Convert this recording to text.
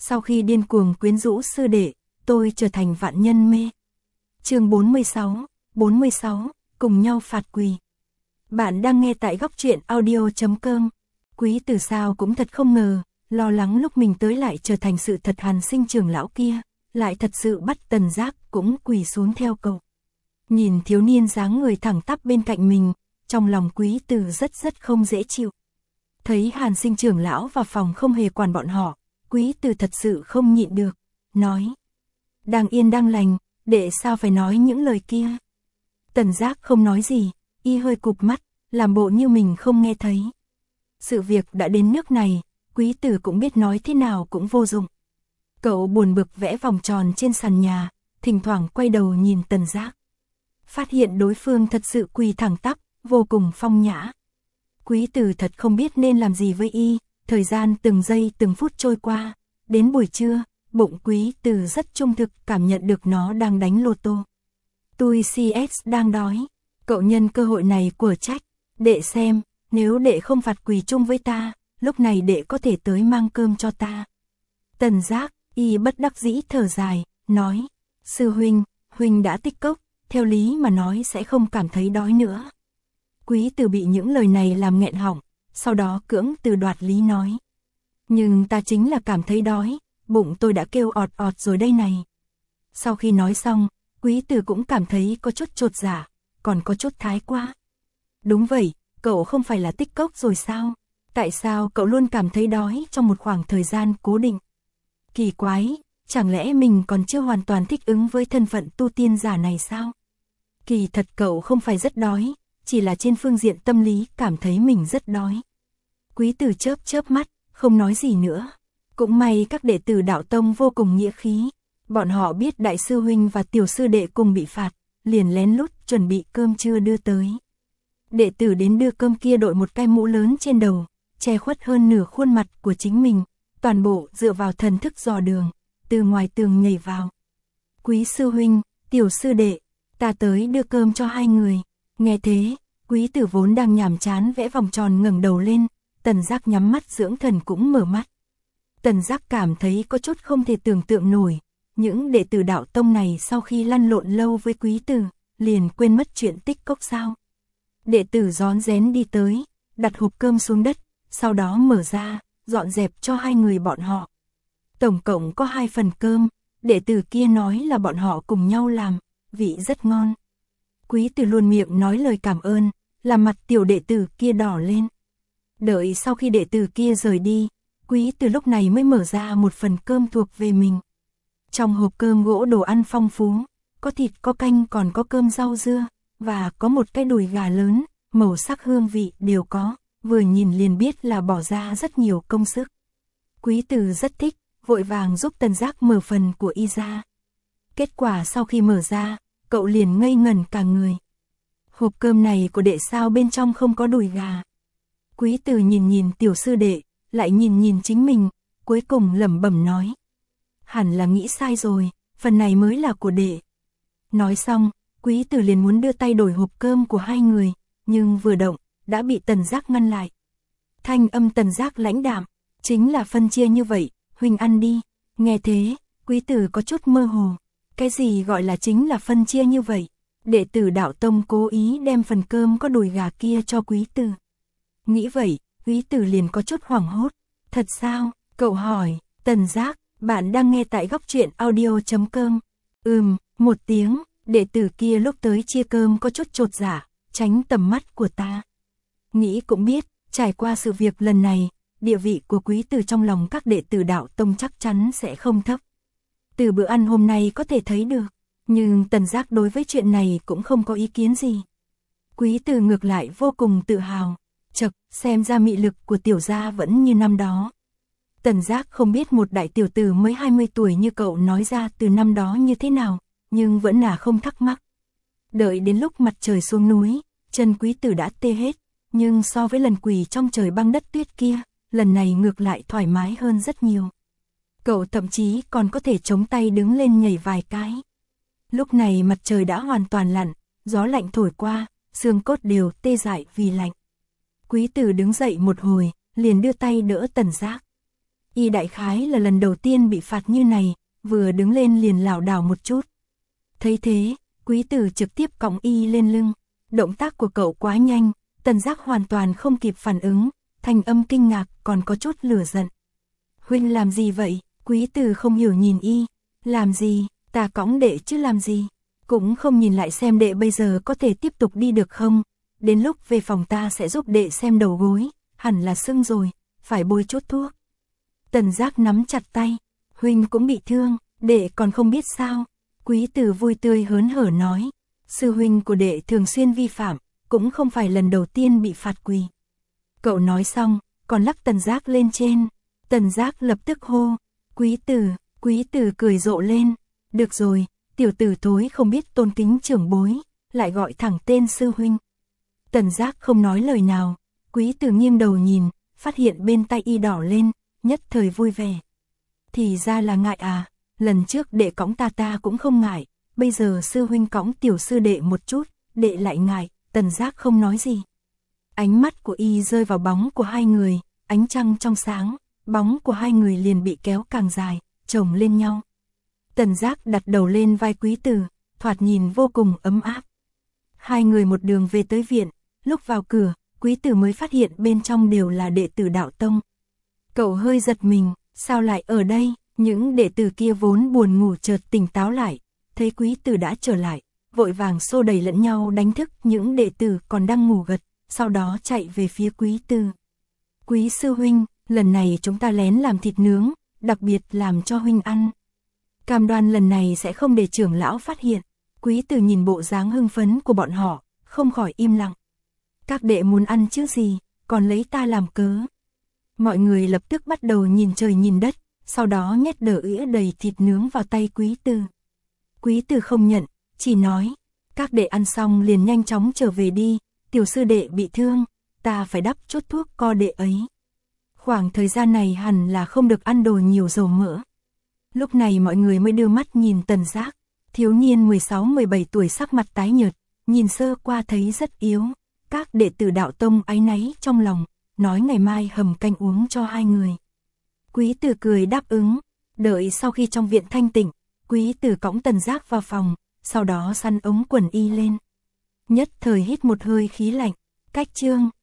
Sau khi điên cuồng quyến rũ sư đệ, tôi trở thành vạn nhân mê. Chương 46, cùng nhau phạt quỳ. Bạn đang nghe tại góc truyện audio.com. Quý Tử sao cũng thật không ngờ, lo lắng lúc mình tới lại trở thành sự thật, Hàn Sinh trưởng lão kia lại thật sự bắt Tần Giác cũng quỳ xuống theo cậu. Nhìn thiếu niên dáng người thẳng tắp bên cạnh mình, trong lòng Quý Tử rất không dễ chịu. Thấy Hàn Sinh trưởng lão vào phòng không hề quản bọn họ, Quý Tử thật sự không nhịn được, nói: đang yên đang lành, đệ sao phải nói những lời kia? Tần Giác không nói gì, y hơi cụp mắt, làm bộ như mình không nghe thấy. Sự việc đã đến nước này, Quý Tử cũng biết nói thế nào cũng vô dụng. Cậu buồn bực vẽ vòng tròn trên sàn nhà, thỉnh thoảng quay đầu nhìn Tần Giác. Phát hiện đối phương thật sự quỳ thẳng tắp, vô cùng phong nhã. Quý Tử thật không biết nên làm gì với y, thời gian từng giây từng phút trôi qua, đến buổi trưa, bụng Quý Tử rất trung thực cảm nhận được nó đang đánh lô tô. Tôi CS đang đói, cậu nhân cơ hội này của trách, đệ xem, nếu đệ không phạt quỳ chung với ta, lúc này đệ có thể tới mang cơm cho ta. Tần Giác, y bất đắc dĩ thở dài, nói: sư huynh đã tích cốc, theo lý mà nói sẽ không cảm thấy đói nữa. Quý Tử bị những lời này làm nghẹn họng, sau đó cưỡng từ đoạt lý nói: nhưng ta chính là cảm thấy đói, bụng tôi đã kêu ọt ọt rồi đây này. Sau khi nói xong, Quý Tử cũng cảm thấy có chút chột dạ, còn có chút thái quá. Đúng vậy, cậu không phải là tích cốc rồi sao? Tại sao cậu luôn cảm thấy đói trong một khoảng thời gian cố định? Kỳ quái, chẳng lẽ mình còn chưa hoàn toàn thích ứng với thân phận tu tiên giả này sao? Kỳ thật cậu không phải rất đói, chỉ là trên phương diện tâm lý cảm thấy mình rất đói. Quý Tử chớp mắt, không nói gì nữa. Cũng may các đệ tử đạo tông vô cùng nghĩa khí. Bọn họ biết đại sư huynh và tiểu sư đệ cùng bị phạt, liền lén lút chuẩn bị cơm trưa đưa tới. Đệ tử đến đưa cơm kia đội một cái mũ lớn trên đầu, che khuất hơn nửa khuôn mặt của chính mình, toàn bộ dựa vào thần thức dò đường, từ ngoài tường nhảy vào. Quý sư huynh, tiểu sư đệ, ta tới đưa cơm cho hai người. Nghe thế, Quý Tử vốn đang nhàm chán vẽ vòng tròn ngẩng đầu lên, Tần Giác nhắm mắt dưỡng thần cũng mở mắt. Tần Giác cảm thấy có chút không thể tưởng tượng nổi, những đệ tử đạo tông này sau khi lăn lộn lâu với Quý Tử, liền quên mất chuyện tích cốc sao. Đệ tử rón rén đi tới, đặt hộp cơm xuống đất, sau đó mở ra, dọn dẹp cho hai người bọn họ. Tổng cộng có 2 phần cơm, đệ tử kia nói là bọn họ cùng nhau làm, vị rất ngon. Quý Tử luôn miệng nói lời cảm ơn, làm mặt tiểu đệ tử kia đỏ lên. Đợi sau khi đệ tử kia rời đi, Quý Tử lúc này mới mở ra một phần cơm thuộc về mình. Trong hộp cơm gỗ đồ ăn phong phú, có thịt có canh còn có cơm rau dưa, và có một cái đùi gà lớn, màu sắc hương vị đều có, vừa nhìn liền biết là bỏ ra rất nhiều công sức. Quý Tử rất thích, vội vàng giúp Tần Giác mở phần của y ra. Kết quả sau khi mở ra, cậu liền ngây ngẩn cả người. Hộp cơm này của đệ sao bên trong không có đùi gà? Quý Tử nhìn tiểu sư đệ, lại nhìn chính mình, cuối cùng lẩm bẩm nói: hẳn là nghĩ sai rồi, phần này mới là của đệ. Nói xong, Quý Tử liền muốn đưa tay đổi hộp cơm của hai người, nhưng vừa động, đã bị Tần Giác ngăn lại. Thanh âm Tần Giác lãnh đạm: chính là phân chia như vậy, huynh ăn đi. Nghe thế, Quý Tử có chút mơ hồ. Cái gì gọi là chính là phân chia như vậy? Đệ tử đạo tông cố ý đem phần cơm có đùi gà kia cho Quý Tử. Nghĩ vậy, Quý Tử liền có chút hoảng hốt. Thật sao? Cậu hỏi. Tần Giác, bạn đang nghe tại góc truyện audio.com. Một tiếng, đệ tử kia lúc tới chia cơm có chút chột dạ, tránh tầm mắt của ta. Nghĩ cũng biết, trải qua sự việc lần này, địa vị của Quý Tử trong lòng các đệ tử đạo tông chắc chắn sẽ không thấp. Từ bữa ăn hôm nay có thể thấy được, nhưng Tần Giác đối với chuyện này cũng không có ý kiến gì. Quý Tử ngược lại vô cùng tự hào, chậc, xem ra mị lực của tiểu gia vẫn như năm đó. Tần Giác không biết một đại tiểu tử mới 20 tuổi như cậu nói ra từ năm đó như thế nào, nhưng vẫn là không thắc mắc. Đợi đến lúc mặt trời xuống núi, chân Quý Tử đã tê hết, nhưng so với lần quỳ trong trời băng đất tuyết kia, lần này ngược lại thoải mái hơn rất nhiều. Cậu thậm chí còn có thể chống tay đứng lên nhảy vài cái. Lúc này mặt trời đã hoàn toàn lặn, gió lạnh thổi qua, xương cốt đều tê dại vì lạnh. Quý Tử đứng dậy một hồi, liền đưa tay đỡ Tần Giác. Y đại khái là lần đầu tiên bị phạt như này, vừa đứng lên liền lảo đảo một chút. Thấy thế, Quý Tử trực tiếp cõng Y lên lưng. Động tác của cậu quá nhanh, Tần Giác hoàn toàn không kịp phản ứng, thanh âm kinh ngạc còn có chút lửa giận. Huynh làm gì vậy? Quý Tử không hiểu nhìn Y. Làm gì? Ta cõng đệ chứ làm gì? Cũng không nhìn lại xem đệ bây giờ có thể tiếp tục đi được không? Đến lúc về phòng ta sẽ giúp đệ xem đầu gối, hẳn là sưng rồi, phải bôi chút thuốc. Tần Giác nắm chặt tay. Huynh cũng bị thương, đệ còn không biết sao? Quý Tử vui tươi hớn hở nói. Sư huynh của đệ thường xuyên vi phạm, cũng không phải lần đầu tiên bị phạt quỳ. Cậu nói xong, còn lắc Tần Giác lên trên. Tần Giác lập tức hô. Quý Tử cười rộ lên. Được rồi, tiểu tử thối không biết tôn kính trưởng bối, lại gọi thẳng tên sư huynh. Tần Giác không nói lời nào. Quý Tử nghiêng đầu nhìn, phát hiện bên tay Y đỏ lên, nhất thời vui vẻ. Thì ra là ngại à, lần trước đệ cõng ta cũng không ngại, bây giờ sư huynh cõng tiểu sư đệ một chút, đệ lại ngại. Tần Giác không nói gì. Ánh mắt của Y rơi vào bóng của hai người, ánh trăng trong sáng, bóng của hai người liền bị kéo càng dài, chồng lên nhau. Tần Giác đặt đầu lên vai Quý Tử, thoạt nhìn vô cùng ấm áp. Hai người một đường về tới viện, lúc vào cửa, Quý Tử mới phát hiện bên trong đều là đệ tử đạo tông. Cậu hơi giật mình, sao lại ở đây? Những đệ tử kia vốn buồn ngủ chợt tỉnh táo lại, thấy Quý Tử đã trở lại, vội vàng xô đẩy lẫn nhau đánh thức những đệ tử còn đang ngủ gật, sau đó chạy về phía Quý Tử. Quý sư huynh, lần này chúng ta lén làm thịt nướng, đặc biệt làm cho huynh ăn. Cam đoan lần này sẽ không để trưởng lão phát hiện. Quý Tử nhìn bộ dáng hưng phấn của bọn họ, không khỏi im lặng. Các đệ muốn ăn chứ gì, còn lấy ta làm cớ. Mọi người lập tức bắt đầu nhìn trời nhìn đất, sau đó nhét đỡ ĩa đầy thịt nướng vào tay Quý Tử. Quý Tử không nhận, chỉ nói, các đệ ăn xong liền nhanh chóng trở về đi, tiểu sư đệ bị thương, ta phải đắp chút thuốc co đệ ấy. Khoảng thời gian này hẳn là không được ăn đồ nhiều dầu mỡ. Lúc này mọi người mới đưa mắt nhìn Tần Giác, thiếu niên 16-17 tuổi sắc mặt tái nhợt, nhìn sơ qua thấy rất yếu. Các đệ tử đạo tông áy náy trong lòng, nói ngày mai hầm canh uống cho hai người. Quý Tử cười đáp ứng, đợi sau khi trong viện thanh tịnh, Quý Tử cõng Tần Giác vào phòng, sau đó săn ống quần Y lên. Nhất thời hít một hơi khí lạnh, cách chương.